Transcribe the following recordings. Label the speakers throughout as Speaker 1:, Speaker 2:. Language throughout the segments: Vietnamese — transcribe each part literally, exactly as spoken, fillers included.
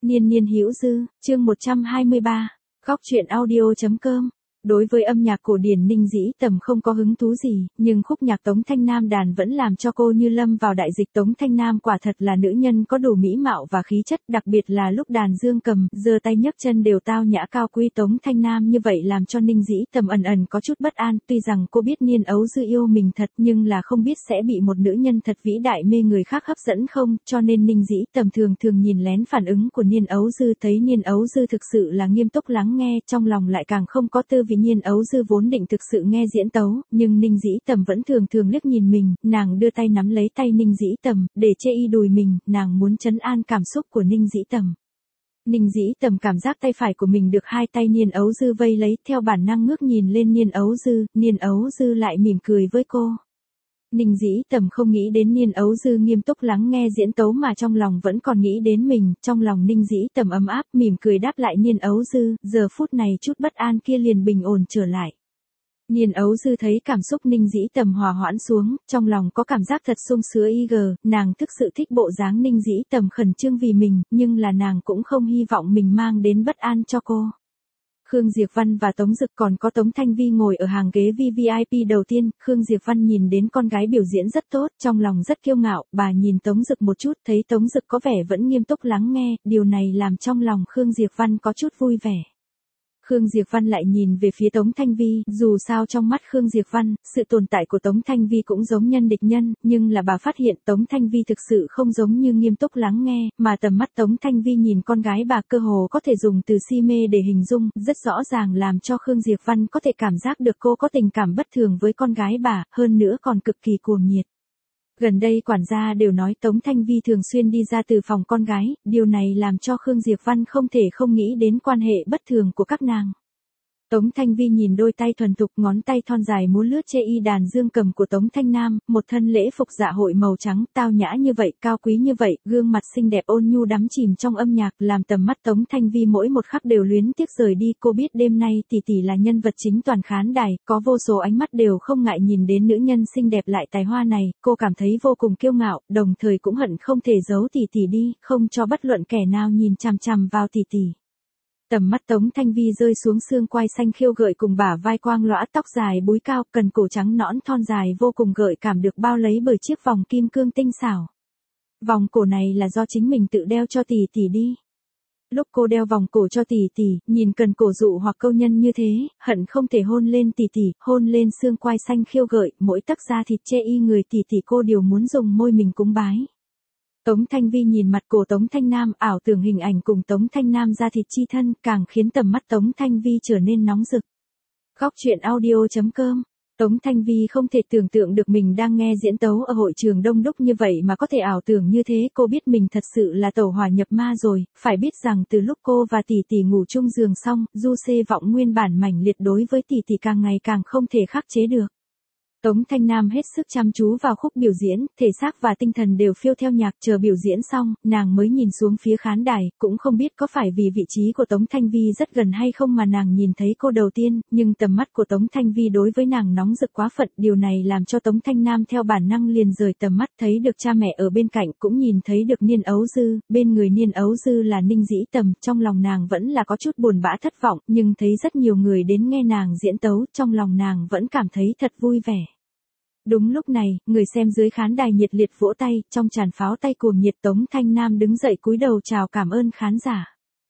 Speaker 1: Niên niên hữu dư, chương một trăm hai mươi ba, góc truyện audio.com. Đối với âm nhạc cổ điển Ninh Dĩ Tầm không có hứng thú gì, nhưng khúc nhạc Tống Thanh Nam đàn vẫn làm cho cô như lâm vào đại dịch. Tống Thanh Nam quả thật là nữ nhân có đủ mỹ mạo và khí chất, đặc biệt là lúc đàn dương cầm, giơ tay nhấc chân đều tao nhã cao quý. Tống Thanh Nam như vậy làm cho Ninh Dĩ Tầm ẩn ẩn có chút bất an, tuy rằng cô biết Niên Ấu Dư yêu mình thật nhưng là không biết sẽ bị một nữ nhân thật vĩ đại mê người khác hấp dẫn không, cho nên Ninh Dĩ Tầm thường thường nhìn lén phản ứng của Niên Ấu Dư, thấy Niên Ấu Dư thực sự là nghiêm túc lắng nghe, trong lòng lại càng không có tư vị. Niên Ấu Dư vốn định thực sự nghe diễn tấu, nhưng Ninh Dĩ Tầm vẫn thường thường liếc nhìn mình, nàng đưa tay nắm lấy tay Ninh Dĩ Tầm, để chê y đùi mình, nàng muốn trấn an cảm xúc của Ninh Dĩ Tầm. Ninh Dĩ Tầm cảm giác tay phải của mình được hai tay Niên Ấu Dư vây lấy, theo bản năng ngước nhìn lên Niên Ấu Dư, Niên Ấu Dư lại mỉm cười với cô. Ninh Dĩ Tầm không nghĩ đến Niên Ấu Dư nghiêm túc lắng nghe diễn tấu mà trong lòng vẫn còn nghĩ đến mình, trong lòng Ninh Dĩ Tầm ấm áp, mỉm cười đáp lại Niên Ấu Dư, giờ phút này chút bất an kia liền bình ổn trở lại. Niên Ấu Dư thấy cảm xúc Ninh Dĩ Tầm hòa hoãn xuống, trong lòng có cảm giác thật sung sướng y gờ, nàng thực sự thích bộ dáng Ninh Dĩ Tầm khẩn trương vì mình, nhưng là nàng cũng không hy vọng mình mang đến bất an cho cô. Khương Diệp Văn và Tống Dực còn có Tống Thanh Vi ngồi ở hàng ghế vê vê i pê đầu tiên, Khương Diệp Văn nhìn đến con gái biểu diễn rất tốt, trong lòng rất kiêu ngạo, bà nhìn Tống Dực một chút, thấy Tống Dực có vẻ vẫn nghiêm túc lắng nghe, điều này làm trong lòng Khương Diệp Văn có chút vui vẻ. Khương Diệp Văn lại nhìn về phía Tống Thanh Vi, dù sao trong mắt Khương Diệp Văn, sự tồn tại của Tống Thanh Vi cũng giống nhân địch nhân, nhưng là bà phát hiện Tống Thanh Vi thực sự không giống như nghiêm túc lắng nghe, mà tầm mắt Tống Thanh Vi nhìn con gái bà cơ hồ có thể dùng từ si mê để hình dung, rất rõ ràng làm cho Khương Diệp Văn có thể cảm giác được cô có tình cảm bất thường với con gái bà, hơn nữa còn cực kỳ cuồng nhiệt. Gần đây quản gia đều nói Tống Thanh Vi thường xuyên đi ra từ phòng con gái, điều này làm cho Khương Diệp Văn không thể không nghĩ đến quan hệ bất thường của các nàng. Tống Thanh Vi nhìn đôi tay thuần thục, ngón tay thon dài múa lướt chê y đàn dương cầm của Tống Thanh Nam, một thân lễ phục dạ hội màu trắng, tao nhã như vậy, cao quý như vậy, gương mặt xinh đẹp ôn nhu đắm chìm trong âm nhạc, làm tầm mắt Tống Thanh Vi mỗi một khắc đều luyến tiếc rời đi. Cô biết đêm nay tỷ tỷ là nhân vật chính toàn khán đài, có vô số ánh mắt đều không ngại nhìn đến nữ nhân xinh đẹp lại tài hoa này, cô cảm thấy vô cùng kiêu ngạo, đồng thời cũng hận không thể giấu tỷ tỷ đi, không cho bất luận kẻ nào nhìn chằm chằm vào tỷ tỷ. Tầm mắt Tống Thanh Vi rơi xuống xương quai xanh khiêu gợi cùng bả vai quang lõa, tóc dài búi cao, cần cổ trắng nõn thon dài vô cùng gợi cảm được bao lấy bởi chiếc vòng kim cương tinh xảo. Vòng cổ này là do chính mình tự đeo cho tỷ tỷ đi. Lúc cô đeo vòng cổ cho tỷ tỷ, nhìn cần cổ dụ hoặc câu nhân như thế, hận không thể hôn lên tỷ tỷ, hôn lên xương quai xanh khiêu gợi, mỗi tấc da thịt chê y người tỷ tỷ cô đều muốn dùng môi mình cúng bái. Tống Thanh Vi nhìn mặt cổ Tống Thanh Nam, ảo tưởng hình ảnh cùng Tống Thanh Nam da thịt chi thân, càng khiến tầm mắt Tống Thanh Vi trở nên nóng rực. Góc truyện audio.com. Tống Thanh Vi không thể tưởng tượng được mình đang nghe diễn tấu ở hội trường đông đúc như vậy mà có thể ảo tưởng như thế, cô biết mình thật sự là tẩu hỏa nhập ma rồi, phải biết rằng từ lúc cô và tỷ tỷ ngủ chung giường xong, du xê vọng nguyên bản mãnh liệt đối với tỷ tỷ càng ngày càng không thể khắc chế được. Tống Thanh Nam hết sức chăm chú vào khúc biểu diễn, thể xác và tinh thần đều phiêu theo nhạc, chờ biểu diễn xong, nàng mới nhìn xuống phía khán đài, cũng không biết có phải vì vị trí của Tống Thanh Vi rất gần hay không mà nàng nhìn thấy cô đầu tiên, nhưng tầm mắt của Tống Thanh Vi đối với nàng nóng rực quá phận, điều này làm cho Tống Thanh Nam theo bản năng liền rời tầm mắt, thấy được cha mẹ ở bên cạnh, cũng nhìn thấy được Niên Ấu Dư, bên người Niên Ấu Dư là Ninh Dĩ Tầm, trong lòng nàng vẫn là có chút buồn bã thất vọng, nhưng thấy rất nhiều người đến nghe nàng diễn tấu, trong lòng nàng vẫn cảm thấy thật vui vẻ. Đúng lúc này, người xem dưới khán đài nhiệt liệt vỗ tay, trong tràn pháo tay cuồng nhiệt Tống Thanh Nam đứng dậy cúi đầu chào cảm ơn khán giả.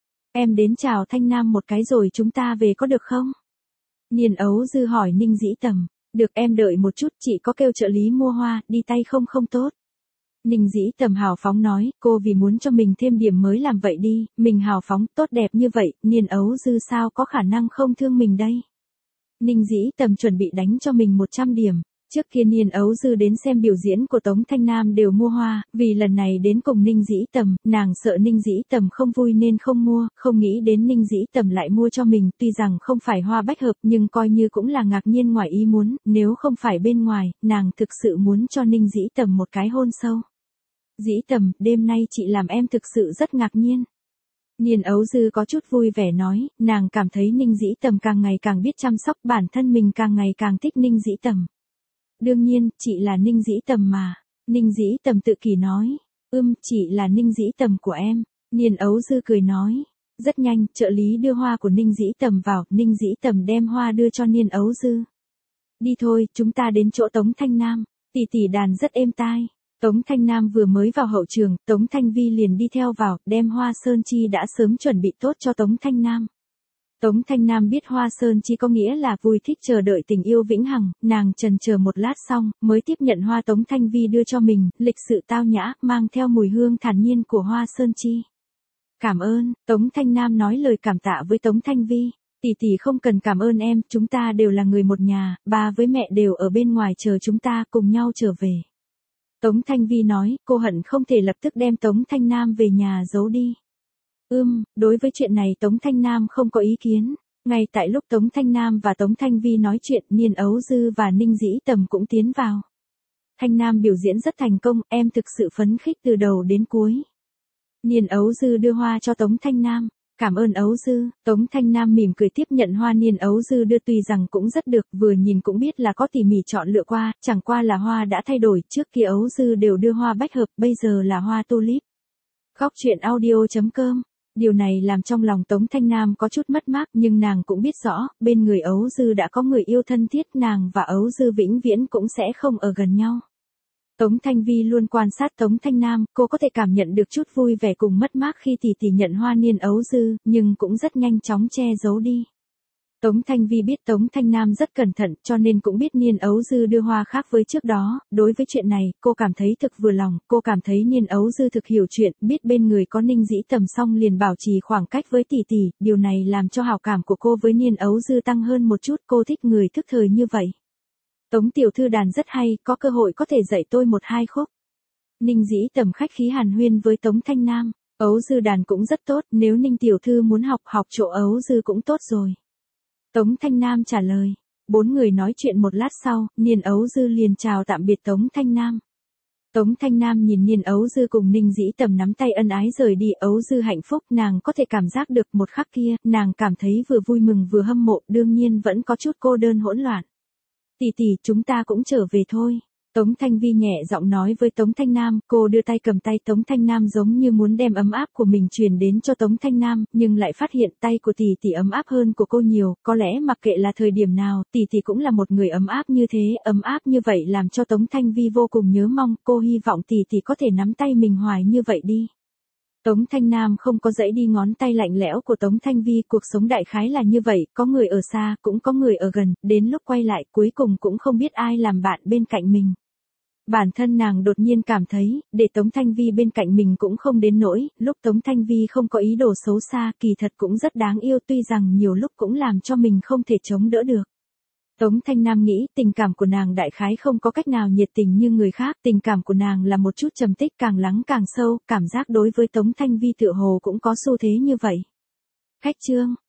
Speaker 1: Em đến chào Thanh Nam một cái rồi chúng ta về có được không? Niên Ấu Dư hỏi Ninh Dĩ Tầm. Được, em đợi một chút, chị có kêu trợ lý mua hoa, đi tay không không tốt. Ninh Dĩ Tầm hào phóng nói, cô vì muốn cho mình thêm điểm mới làm vậy đi, mình hào phóng, tốt đẹp như vậy, Niên Ấu Dư sao có khả năng không thương mình đây? Ninh Dĩ Tầm chuẩn bị đánh cho mình một trăm điểm. Trước kia Niên Ấu Dư đến xem biểu diễn của Tống Thanh Nam đều mua hoa, vì lần này đến cùng Ninh Dĩ Tầm, nàng sợ Ninh Dĩ Tầm không vui nên không mua, không nghĩ đến Ninh Dĩ Tầm lại mua cho mình, tuy rằng không phải hoa bách hợp nhưng coi như cũng là ngạc nhiên ngoài ý muốn, nếu không phải bên ngoài, nàng thực sự muốn cho Ninh Dĩ Tầm một cái hôn sâu. Dĩ Tầm, đêm nay chị làm em thực sự rất ngạc nhiên. Niên Ấu Dư có chút vui vẻ nói, nàng cảm thấy Ninh Dĩ Tầm càng ngày càng biết chăm sóc bản thân mình, càng ngày càng thích Ninh Dĩ Tầm. Đương nhiên, chị là Ninh Dĩ Tầm mà. Ninh Dĩ Tầm tự kỷ nói. Ưm, chị là Ninh Dĩ Tầm của em. Niên Ấu Dư cười nói. Rất nhanh, trợ lý đưa hoa của Ninh Dĩ Tầm vào, Ninh Dĩ Tầm đem hoa đưa cho Niên Ấu Dư. Đi thôi, chúng ta đến chỗ Tống Thanh Nam, tỷ tỷ đàn rất êm tai. Tống Thanh Nam vừa mới vào hậu trường, Tống Thanh Vi liền đi theo vào, đem hoa sơn chi đã sớm chuẩn bị tốt cho Tống Thanh Nam. Tống Thanh Nam biết hoa sơn chi có nghĩa là vui thích chờ đợi tình yêu vĩnh hằng, nàng chần chờ một lát xong, mới tiếp nhận hoa Tống Thanh Vi đưa cho mình, lịch sự tao nhã, mang theo mùi hương thản nhiên của hoa sơn chi. Cảm ơn, Tống Thanh Nam nói lời cảm tạ với Tống Thanh Vi. Tỷ tỷ không cần cảm ơn em, chúng ta đều là người một nhà, ba với mẹ đều ở bên ngoài chờ chúng ta cùng nhau trở về. Tống Thanh Vi nói, cô hận không thể lập tức đem Tống Thanh Nam về nhà giấu đi. Ưm, đối với chuyện này Tống Thanh Nam không có ý kiến. Ngay tại lúc Tống Thanh Nam và Tống Thanh Vi nói chuyện, Niên Ấu Dư và Ninh Dĩ Tầm cũng tiến vào. Thanh Nam biểu diễn rất thành công, em thực sự phấn khích từ đầu đến cuối. Niên Ấu Dư đưa hoa cho Tống Thanh Nam. Cảm ơn Ấu Dư, Tống Thanh Nam mỉm cười tiếp nhận hoa Niên Ấu Dư đưa, tuy rằng cũng rất được, vừa nhìn cũng biết là có tỉ mỉ chọn lựa qua, chẳng qua là hoa đã thay đổi, trước kia Ấu Dư đều đưa hoa bách hợp, bây giờ là hoa tulip. Góc truyện audio chấm com. Điều này làm trong lòng Tống Thanh Nam có chút mất mát, nhưng nàng cũng biết rõ, bên người Ấu Dư đã có người yêu thân thiết, nàng và Ấu Dư vĩnh viễn cũng sẽ không ở gần nhau. Tống Thanh Vi luôn quan sát Tống Thanh Nam, cô có thể cảm nhận được chút vui vẻ cùng mất mát khi tỷ tỷ nhận hoa Niên Ấu Dư, nhưng cũng rất nhanh chóng che giấu đi. Tống Thanh Vi biết Tống Thanh Nam rất cẩn thận, cho nên cũng biết Niên Ấu Dư đưa hoa khác với trước đó, đối với chuyện này, cô cảm thấy thực vừa lòng, cô cảm thấy Niên Ấu Dư thực hiểu chuyện, biết bên người có Ninh Dĩ Tầm xong liền bảo trì khoảng cách với tỷ tỷ, điều này làm cho hảo cảm của cô với Niên Ấu Dư tăng hơn một chút, cô thích người thức thời như vậy. Tống tiểu thư đàn rất hay, có cơ hội có thể dạy tôi một hai khúc. Ninh Dĩ Tầm khách khí hàn huyên với Tống Thanh Nam, Ấu Dư đàn cũng rất tốt, nếu Ninh tiểu thư muốn học học chỗ Ấu Dư cũng tốt rồi. Tống Thanh Nam trả lời. Bốn người nói chuyện một lát sau, Niên Ấu Dư liền chào tạm biệt Tống Thanh Nam. Tống Thanh Nam nhìn Niên Ấu Dư cùng Ninh Dĩ Tầm nắm tay ân ái rời đi, Ấu Dư hạnh phúc, nàng có thể cảm giác được một khắc kia, nàng cảm thấy vừa vui mừng vừa hâm mộ, đương nhiên vẫn có chút cô đơn hỗn loạn. Tỷ tỷ, chúng ta cũng trở về thôi. Tống Thanh Vi nhẹ giọng nói với Tống Thanh Nam, cô đưa tay cầm tay Tống Thanh Nam giống như muốn đem ấm áp của mình truyền đến cho Tống Thanh Nam, nhưng lại phát hiện tay của tỷ tỷ ấm áp hơn của cô nhiều, có lẽ mặc kệ là thời điểm nào, tỷ tỷ cũng là một người ấm áp như thế, ấm áp như vậy làm cho Tống Thanh Vi vô cùng nhớ mong, cô hy vọng tỷ tỷ có thể nắm tay mình hoài như vậy đi. Tống Thanh Nam không có dãy đi ngón tay lạnh lẽo của Tống Thanh Vi, cuộc sống đại khái là như vậy, có người ở xa, cũng có người ở gần, đến lúc quay lại cuối cùng cũng không biết ai làm bạn bên cạnh mình. Bản thân nàng đột nhiên cảm thấy, để Tống Thanh Vi bên cạnh mình cũng không đến nỗi, lúc Tống Thanh Vi không có ý đồ xấu xa, kỳ thật cũng rất đáng yêu, tuy rằng nhiều lúc cũng làm cho mình không thể chống đỡ được. Tống Thanh Nam nghĩ, tình cảm của nàng đại khái không có cách nào nhiệt tình như người khác, tình cảm của nàng là một chút trầm tích, càng lắng càng sâu, cảm giác đối với Tống Thanh Vi tựa hồ cũng có xu thế như vậy. Khách chương